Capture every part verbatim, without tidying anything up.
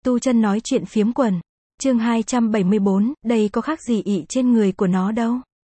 Tu chân nói chuyện phiếm quần. Chương hai trăm bảy mươi bốn, đây có khác gì ị trên người của nó đâu.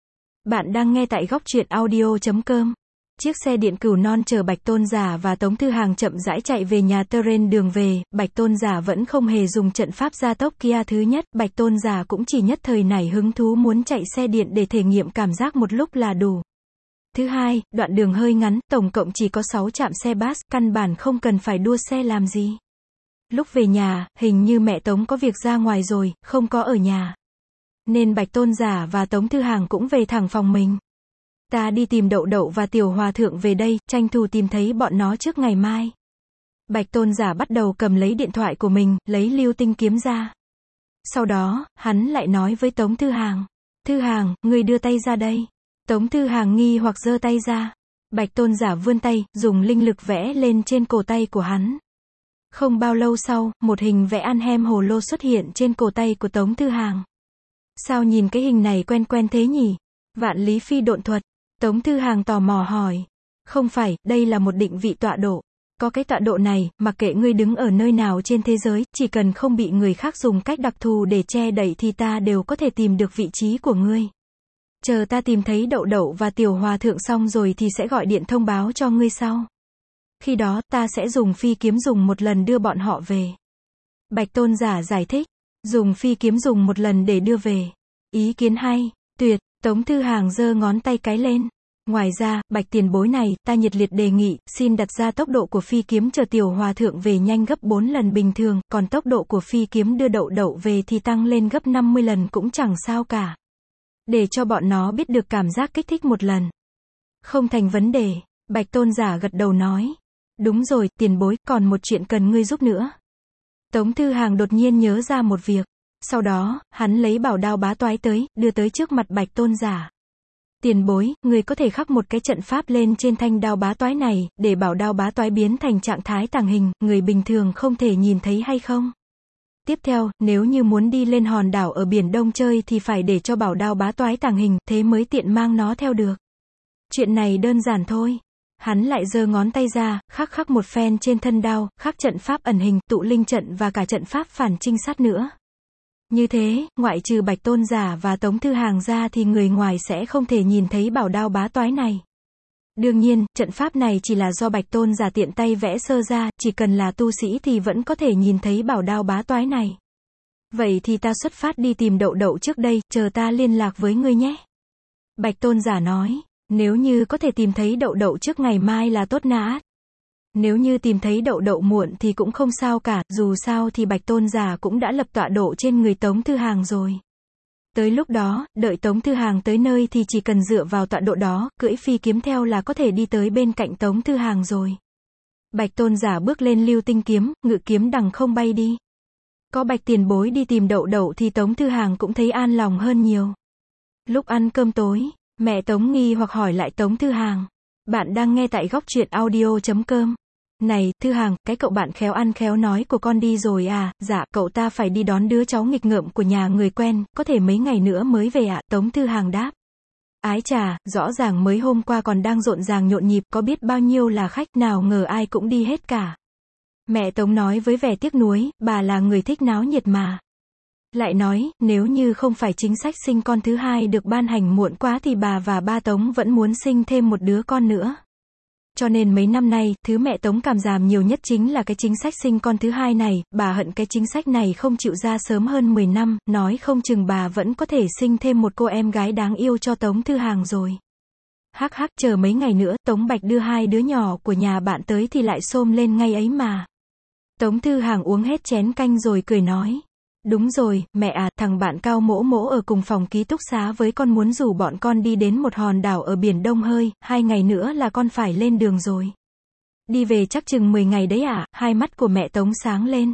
Bạn đang nghe tại góc truyện audio chấm com. Chiếc xe điện Cừu Non chở Bạch Tôn Giả và Tống Thư Hàng chậm rãi chạy về nhà trên đường về, Bạch Tôn Giả vẫn không hề dùng trận pháp gia tốc kia. Thứ nhất, Bạch Tôn Giả cũng chỉ nhất thời nảy hứng thú muốn chạy xe điện để thể nghiệm cảm giác một lúc là đủ. Thứ hai, đoạn đường hơi ngắn, tổng cộng chỉ có sáu trạm xe bus, căn bản không cần phải đua xe làm gì. Lúc về nhà, hình như mẹ Tống có việc ra ngoài rồi, không có ở nhà. Nên Bạch Tôn Giả và Tống Thư Hàng cũng về thẳng phòng mình. Ta đi tìm Đậu Đậu và Tiểu Hòa Thượng về đây, tranh thủ tìm thấy bọn nó trước ngày mai. Bạch Tôn Giả bắt đầu cầm lấy điện thoại của mình, lấy lưu tinh kiếm ra. Sau đó, hắn lại nói với Tống Thư Hàng. Thư Hàng, ngươi đưa tay ra đây. Tống Thư Hàng nghi hoặc giơ tay ra. Bạch Tôn Giả vươn tay, dùng linh lực vẽ lên trên cổ tay của hắn. Không bao lâu sau, một hình vẽ ăn hem hồ lô xuất hiện trên cổ tay của Tống Thư Hàng. Sao nhìn cái hình này quen quen thế nhỉ? Vạn Lý Phi độn thuật. Tống Thư Hàng tò mò hỏi. Không phải, đây là một định vị tọa độ. Có cái tọa độ này, mặc kệ ngươi đứng ở nơi nào trên thế giới, chỉ cần không bị người khác dùng cách đặc thù để che đậy thì ta đều có thể tìm được vị trí của ngươi. Chờ ta tìm thấy Đậu Đậu và Tiểu Hòa Thượng xong rồi thì sẽ gọi điện thông báo cho ngươi sau. Khi đó, ta sẽ dùng phi kiếm dùng một lần đưa bọn họ về. Bạch Tôn Giả giải thích. Dùng phi kiếm dùng một lần để đưa về. Ý kiến hay, tuyệt. Tống Thư Hàng giơ ngón tay cái lên. Ngoài ra, Bạch tiền bối này, ta nhiệt liệt đề nghị, xin đặt ra tốc độ của phi kiếm chờ Tiểu Hòa Thượng về nhanh gấp bốn lần bình thường, còn tốc độ của phi kiếm đưa Đậu Đậu về thì tăng lên gấp năm mươi lần cũng chẳng sao cả. Để cho bọn nó biết được cảm giác kích thích một lần. Không thành vấn đề. Bạch Tôn Giả gật đầu nói. Đúng rồi, tiền bối, còn một chuyện cần ngươi giúp nữa. Tống Thư Hàng đột nhiên nhớ ra một việc. Sau đó, hắn lấy bảo đao bá toái tới, đưa tới trước mặt Bạch Tôn Giả. Tiền bối, ngươi có thể khắc một cái trận pháp lên trên thanh đao bá toái này, để bảo đao bá toái biến thành trạng thái tàng hình, người bình thường không thể nhìn thấy hay không? Tiếp theo, nếu như muốn đi lên hòn đảo ở Biển Đông chơi thì phải để cho bảo đao bá toái tàng hình, thế mới tiện mang nó theo được. Chuyện này đơn giản thôi. Hắn lại giơ ngón tay ra, khắc khắc một phen trên thân đao, khắc trận pháp ẩn hình, tụ linh trận và cả trận pháp phản trinh sát nữa. Như thế, ngoại trừ Bạch Tôn Giả và Tống Thư Hàng ra thì người ngoài sẽ không thể nhìn thấy bảo đao bá toái này. Đương nhiên, trận pháp này chỉ là do Bạch Tôn Giả tiện tay vẽ sơ ra, chỉ cần là tu sĩ thì vẫn có thể nhìn thấy bảo đao bá toái này. Vậy thì ta xuất phát đi tìm Đậu Đậu trước đây, chờ ta liên lạc với ngươi nhé. Bạch Tôn Giả nói. Nếu như có thể tìm thấy Đậu Đậu trước ngày mai là tốt nã. Nếu như tìm thấy Đậu Đậu muộn thì cũng không sao cả, dù sao thì Bạch Tôn Giả cũng đã lập tọa độ trên người Tống Thư Hàng rồi. Tới lúc đó, đợi Tống Thư Hàng tới nơi thì chỉ cần dựa vào tọa độ đó, cưỡi phi kiếm theo là có thể đi tới bên cạnh Tống Thư Hàng rồi. Bạch Tôn Giả bước lên lưu tinh kiếm, ngự kiếm đằng không bay đi. Có Bạch tiền bối đi tìm Đậu Đậu thì Tống Thư Hàng cũng thấy an lòng hơn nhiều. Lúc ăn cơm tối, mẹ Tống nghi hoặc hỏi lại Tống Thư Hàng. Bạn đang nghe tại góc truyện audio chấm com. Này, Thư Hàng, cái cậu bạn khéo ăn khéo nói của con đi rồi à? Dạ, cậu ta phải đi đón đứa cháu nghịch ngợm của nhà người quen, có thể mấy ngày nữa mới về ạ. Tống Thư Hàng đáp. Ái chà, rõ ràng mới hôm qua còn đang rộn ràng nhộn nhịp, có biết bao nhiêu là khách, nào ngờ ai cũng đi hết cả. Mẹ Tống nói với vẻ tiếc nuối, bà là người thích náo nhiệt mà. Lại nói, nếu như không phải chính sách sinh con thứ hai được ban hành muộn quá thì bà và ba Tống vẫn muốn sinh thêm một đứa con nữa. Cho nên mấy năm nay, thứ mẹ Tống cảm giảm nhiều nhất chính là cái chính sách sinh con thứ hai này, bà hận cái chính sách này không chịu ra sớm hơn mười năm, nói không chừng bà vẫn có thể sinh thêm một cô em gái đáng yêu cho Tống Thư Hàng rồi. Hắc hắc, chờ mấy ngày nữa, Tống Bạch đưa hai đứa nhỏ của nhà bạn tới thì lại xôm lên ngay ấy mà. Tống Thư Hàng uống hết chén canh rồi cười nói. Đúng rồi, mẹ à, thằng bạn Cao Mỗ Mỗ ở cùng phòng ký túc xá với con muốn rủ bọn con đi đến một hòn đảo ở Biển Đông hơi, hai ngày nữa là con phải lên đường rồi. Đi về chắc chừng mười ngày đấy à? Hai mắt của mẹ Tống sáng lên.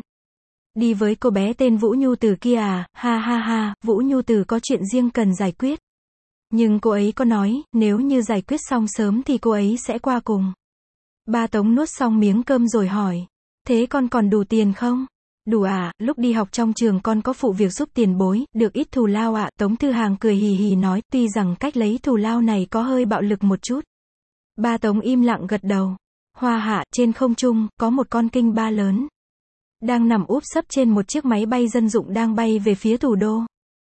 Đi với cô bé tên Vũ Nhu Từ kia à? Ha ha ha, Vũ Nhu Từ có chuyện riêng cần giải quyết. Nhưng cô ấy có nói, nếu như giải quyết xong sớm thì cô ấy sẽ qua cùng. Ba Tống nuốt xong miếng cơm rồi hỏi. Thế con còn đủ tiền không? Đủ à, lúc đi học trong trường con có phụ việc giúp tiền bối, được ít thù lao ạ. Tống Thư Hàng cười hì hì nói, tuy rằng cách lấy thù lao này có hơi bạo lực một chút. Ba Tống im lặng gật đầu. Hoa hạ, trên không trung, có một con kinh ba lớn. đang nằm úp sấp trên một chiếc máy bay dân dụng đang bay về phía thủ đô.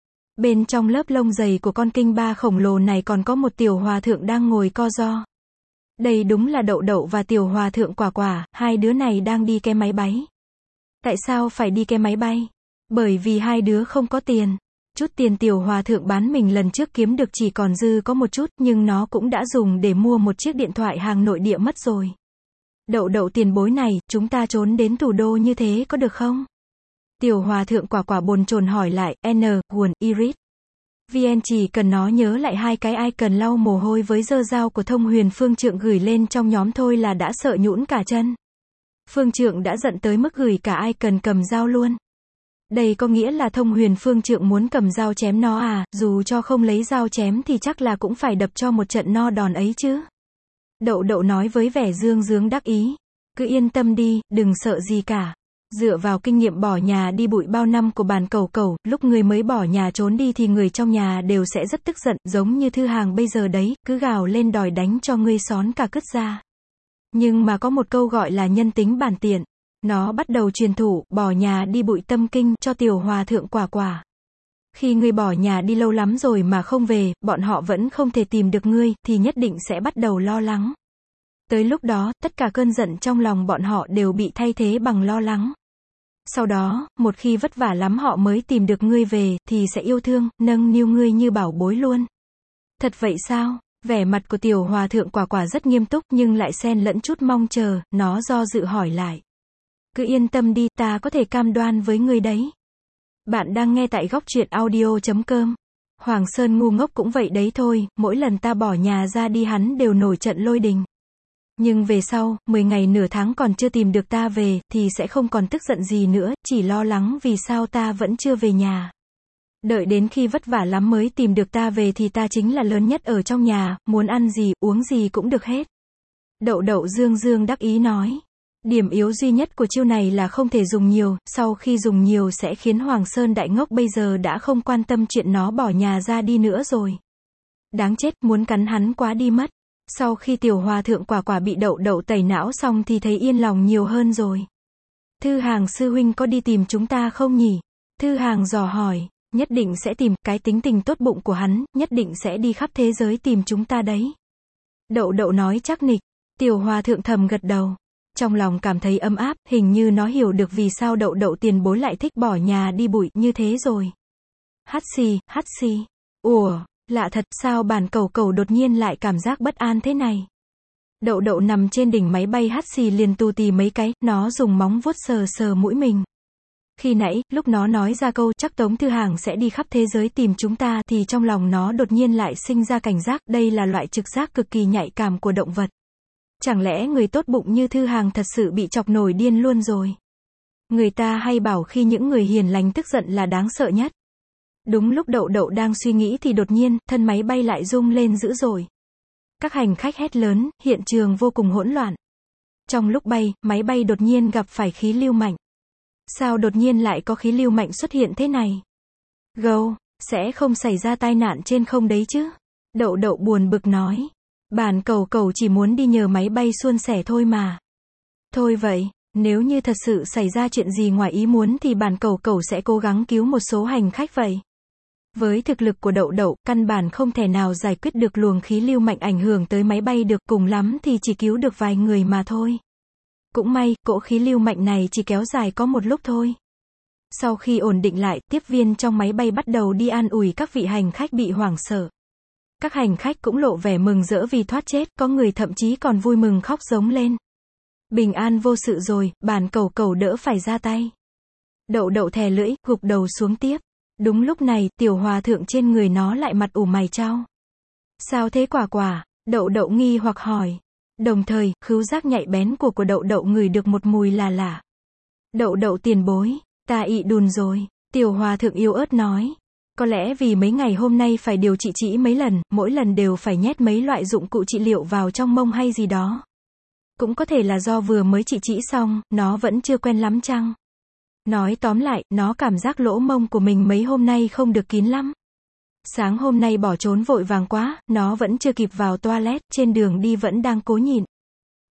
Bên trong lớp lông dày của con kinh ba khổng lồ này còn có một tiểu hòa thượng đang ngồi co ro. Đây đúng là Đậu Đậu và tiểu hòa thượng Quả Quả, hai đứa này đang đi cái máy bay. Tại sao phải đi cái máy bay? Bởi vì hai đứa không có tiền. Chút tiền tiểu hòa thượng bán mình lần trước kiếm được chỉ còn dư có một chút, nhưng nó cũng đã dùng để mua một chiếc điện thoại hàng nội địa mất rồi. Đậu Đậu tiền bối này, chúng ta trốn đến thủ đô như thế có được không? Tiểu hòa thượng Quả Quả bồn chồn hỏi lại, N, Nguồn, Iris. vê en chỉ cần nó nhớ lại hai cái icon lau mồ hôi với dơ dao của Thông Huyền Phương Trượng gửi lên trong nhóm thôi là đã sợ nhũn cả chân. Phương Trượng đã giận tới mức gửi cả icon cầm dao luôn. Đây có nghĩa là Thông Huyền Phương Trượng muốn cầm dao chém nó à, dù cho không lấy dao chém thì chắc là cũng phải đập cho một trận no đòn ấy chứ. Đậu Đậu nói với vẻ dương dương đắc ý. Cứ yên tâm đi, đừng sợ gì cả. Dựa vào kinh nghiệm bỏ nhà đi bụi bao năm của Bàn Cẩu Cẩu, lúc người mới bỏ nhà trốn đi thì người trong nhà đều sẽ rất tức giận, giống như Thư Hàng bây giờ đấy, cứ gào lên đòi đánh cho ngươi xón cả cứt ra. Nhưng mà có một câu gọi là nhân tính bản tiện. Nó bắt đầu truyền thụ, bỏ nhà đi bụi tâm kinh, cho tiểu hòa thượng Quả Quả. Khi ngươi bỏ nhà đi lâu lắm rồi mà không về, bọn họ vẫn không thể tìm được ngươi, thì nhất định sẽ bắt đầu lo lắng. Tới lúc đó, tất cả cơn giận trong lòng bọn họ đều bị thay thế bằng lo lắng. Sau đó, một khi vất vả lắm họ mới tìm được ngươi về, thì sẽ yêu thương, nâng niu ngươi như bảo bối luôn. Thật vậy sao? Vẻ mặt của tiểu hòa thượng Quả Quả rất nghiêm túc nhưng lại xen lẫn chút mong chờ, nó do dự hỏi lại. Cứ yên tâm đi, ta có thể cam đoan với ngươi đấy. Bạn đang nghe tại góc truyện audio chấm com. Hoàng Sơn ngu ngốc cũng vậy đấy thôi, mỗi lần ta bỏ nhà ra đi hắn đều nổi trận lôi đình. Nhưng về sau, mười ngày nửa tháng còn chưa tìm được ta về, thì sẽ không còn tức giận gì nữa, chỉ lo lắng vì sao ta vẫn chưa về nhà. Đợi đến khi vất vả lắm mới tìm được ta về thì ta chính là lớn nhất ở trong nhà, muốn ăn gì, uống gì cũng được hết. Đậu Đậu dương dương đắc ý nói. Điểm yếu duy nhất của chiêu này là không thể dùng nhiều, sau khi dùng nhiều sẽ khiến Hoàng Sơn đại ngốc bây giờ đã không quan tâm chuyện nó bỏ nhà ra đi nữa rồi. Đáng chết, muốn cắn hắn quá đi mất. Sau khi tiểu hòa thượng Quả Quả bị Đậu Đậu tẩy não xong thì thấy yên lòng nhiều hơn rồi. Thư Hàng sư huynh có đi tìm chúng ta không nhỉ? Thư Hàng dò hỏi. Nhất định sẽ tìm, cái tính tình tốt bụng của hắn, nhất định sẽ đi khắp thế giới tìm chúng ta đấy. Đậu Đậu nói chắc nịch. Tiểu hòa thượng thầm gật đầu. Trong lòng cảm thấy ấm áp, hình như nó hiểu được vì sao Đậu Đậu tiền bối lại thích bỏ nhà đi bụi như thế rồi. Hắt xì, hắt xì. Ủa, lạ thật, sao Bàn Cẩu Cẩu đột nhiên lại cảm giác bất an thế này? Đậu Đậu nằm trên đỉnh máy bay hắt xì liền tù tì mấy cái, nó dùng móng vuốt sờ sờ mũi mình. Khi nãy, lúc nó nói ra câu chắc Tống Thư Hàng sẽ đi khắp thế giới tìm chúng ta thì trong lòng nó đột nhiên lại sinh ra cảnh giác, đây là loại trực giác cực kỳ nhạy cảm của động vật. Chẳng lẽ người tốt bụng như Thư Hàng thật sự bị chọc nổi điên luôn rồi? Người ta hay bảo khi những người hiền lành tức giận là đáng sợ nhất. Đúng lúc Đậu Đậu đang suy nghĩ thì đột nhiên, thân máy bay lại rung lên dữ dội. Các hành khách hét lớn, hiện trường vô cùng hỗn loạn. Trong lúc bay, máy bay đột nhiên gặp phải khí lưu mạnh. Sao đột nhiên lại có khí lưu mạnh xuất hiện thế này? Gâu, sẽ không xảy ra tai nạn trên không đấy chứ? Đậu Đậu buồn bực nói. Bàn Cẩu Cẩu chỉ muốn đi nhờ máy bay suôn sẻ thôi mà. Thôi vậy, nếu như thật sự xảy ra chuyện gì ngoài ý muốn thì Bàn Cẩu Cẩu sẽ cố gắng cứu một số hành khách vậy. Với thực lực của Đậu Đậu, căn bản không thể nào giải quyết được luồng khí lưu mạnh ảnh hưởng tới máy bay được, cùng lắm thì chỉ cứu được vài người mà thôi. Cũng may, cỗ khí lưu mạnh này chỉ kéo dài có một lúc thôi. Sau khi ổn định lại, tiếp viên trong máy bay bắt đầu đi an ủi các vị hành khách bị hoảng sợ. Các hành khách cũng lộ vẻ mừng rỡ vì thoát chết, có người thậm chí còn vui mừng khóc giống lên. Bình an vô sự rồi, Bàn Cẩu Cẩu đỡ phải ra tay. Đậu Đậu thè lưỡi, gục đầu xuống tiếp. Đúng lúc này, tiểu hòa thượng trên người nó lại mặt ủ mày chau. Sao thế Quả Quả? Đậu Đậu nghi hoặc hỏi. Đồng thời, khứu giác nhạy bén của của Đậu Đậu ngửi được một mùi là lạ. Đậu Đậu tiền bối, ta ị đùn rồi, tiểu hòa thượng yếu ớt nói. Có lẽ vì mấy ngày hôm nay phải điều trị trĩ mấy lần, mỗi lần đều phải nhét mấy loại dụng cụ trị liệu vào trong mông hay gì đó. Cũng có thể là do vừa mới trị trĩ xong, nó vẫn chưa quen lắm chăng? Nói tóm lại, nó cảm giác lỗ mông của mình mấy hôm nay không được kín lắm. Sáng hôm nay bỏ trốn vội vàng quá, nó vẫn chưa kịp vào toilet, trên đường đi vẫn đang cố nhịn.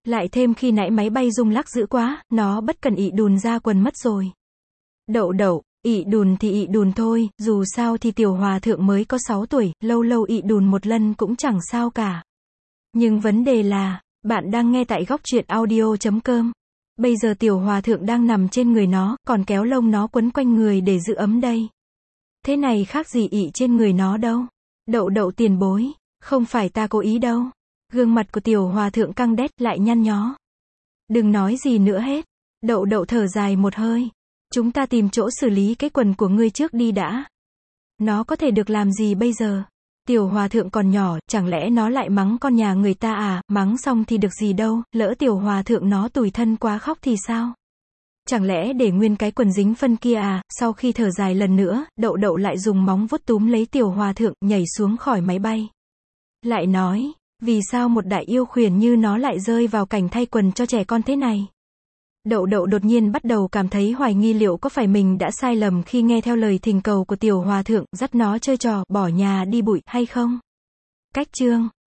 Lại thêm khi nãy máy bay rung lắc dữ quá, nó bất cần ị đùn ra quần mất rồi. Đậu đậu, ị đùn thì ị đùn thôi, dù sao thì tiểu hòa thượng mới có sáu tuổi, lâu lâu ị đùn một lần cũng chẳng sao cả. Nhưng vấn đề là, bạn đang nghe tại góc truyện audio chấm com. Bây giờ tiểu hòa thượng đang nằm trên người nó, còn kéo lông nó quấn quanh người để giữ ấm đây. Thế này khác gì ị trên người nó đâu. Đậu đậu tiền bối, không phải ta cố ý đâu. Gương mặt của tiểu hòa thượng căng đét lại nhăn nhó. Đừng nói gì nữa hết. Đậu đậu thở dài một hơi. Chúng ta tìm chỗ xử lý cái quần của ngươi trước đi đã. Nó có thể được làm gì bây giờ? Tiểu hòa thượng còn nhỏ, chẳng lẽ nó lại mắng con nhà người ta à, mắng xong thì được gì đâu, lỡ tiểu hòa thượng nó tủi thân quá khóc thì sao? Chẳng lẽ để nguyên cái quần dính phân kia à? Sau khi thở dài lần nữa, đậu đậu lại dùng móng vuốt túm lấy tiểu hòa thượng, nhảy xuống khỏi máy bay. Lại nói, vì sao một đại yêu khuyển như nó lại rơi vào cảnh thay quần cho trẻ con thế này? Đậu đậu đột nhiên bắt đầu cảm thấy hoài nghi liệu có phải mình đã sai lầm khi nghe theo lời thỉnh cầu của tiểu hòa thượng, dắt nó chơi trò, bỏ nhà đi bụi, hay không? Cách chương